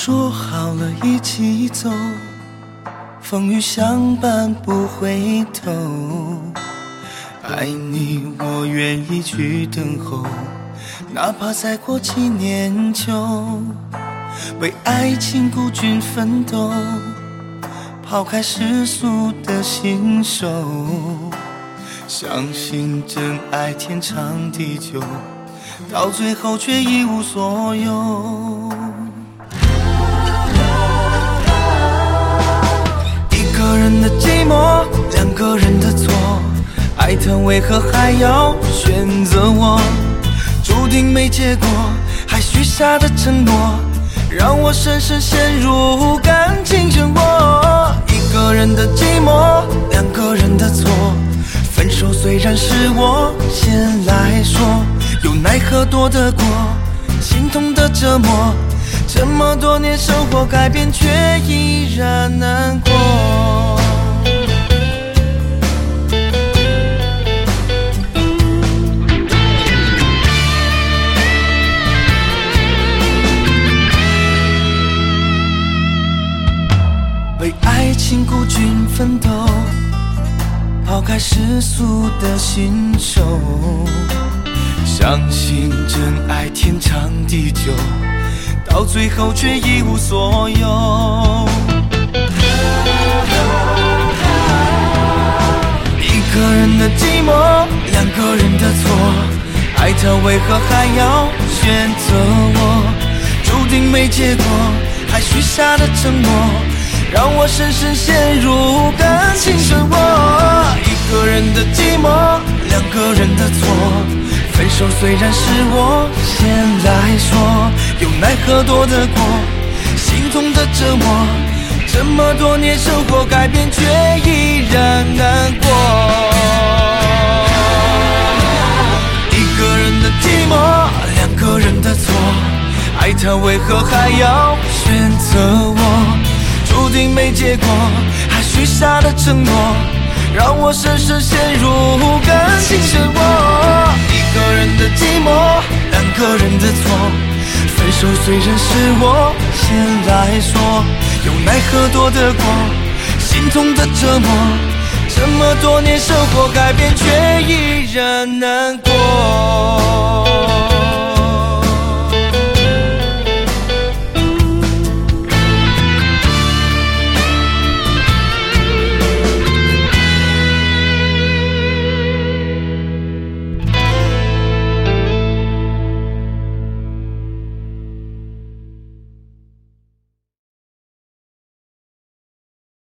说好了一起走，风雨相伴不回头。爱你我愿意去等候，哪怕再过几年秋。为爱情孤军奋斗，抛开世俗的信手，相信真爱天长地久，到最后却一无所有。一个人的寂寞，两个人的错，爱他为何还要选择我？注定没结果，还许下的承诺，让我深深陷入感情漩涡。一个人的寂寞，两个人的错，分手虽然是我先来说，又奈何躲得过心痛的折磨。这么多年生活改变，却依然难过。为爱情孤军奋斗，抛开世俗的信手，相信真爱天长地久，到最后却一无所有。一个人的寂寞，两个人的错，爱他为何还要选择我？注定没结果，还许下的承诺，让我深深陷入感情漩涡。一个人的寂寞，两个人的错，分手虽然是我先来说，又奈何躲得过心痛的折磨。这么多年生活改变，却依然难过。一个人的寂寞，两个人的错，爱他为何还要选择我？注定没结果，还许下的承诺，让我深深陷入感情漩涡。一个人的寂寞，两个人的错，分手虽然是我先来说，又奈何躲得过心痛的折磨。这么多年生活改变，却依然难过。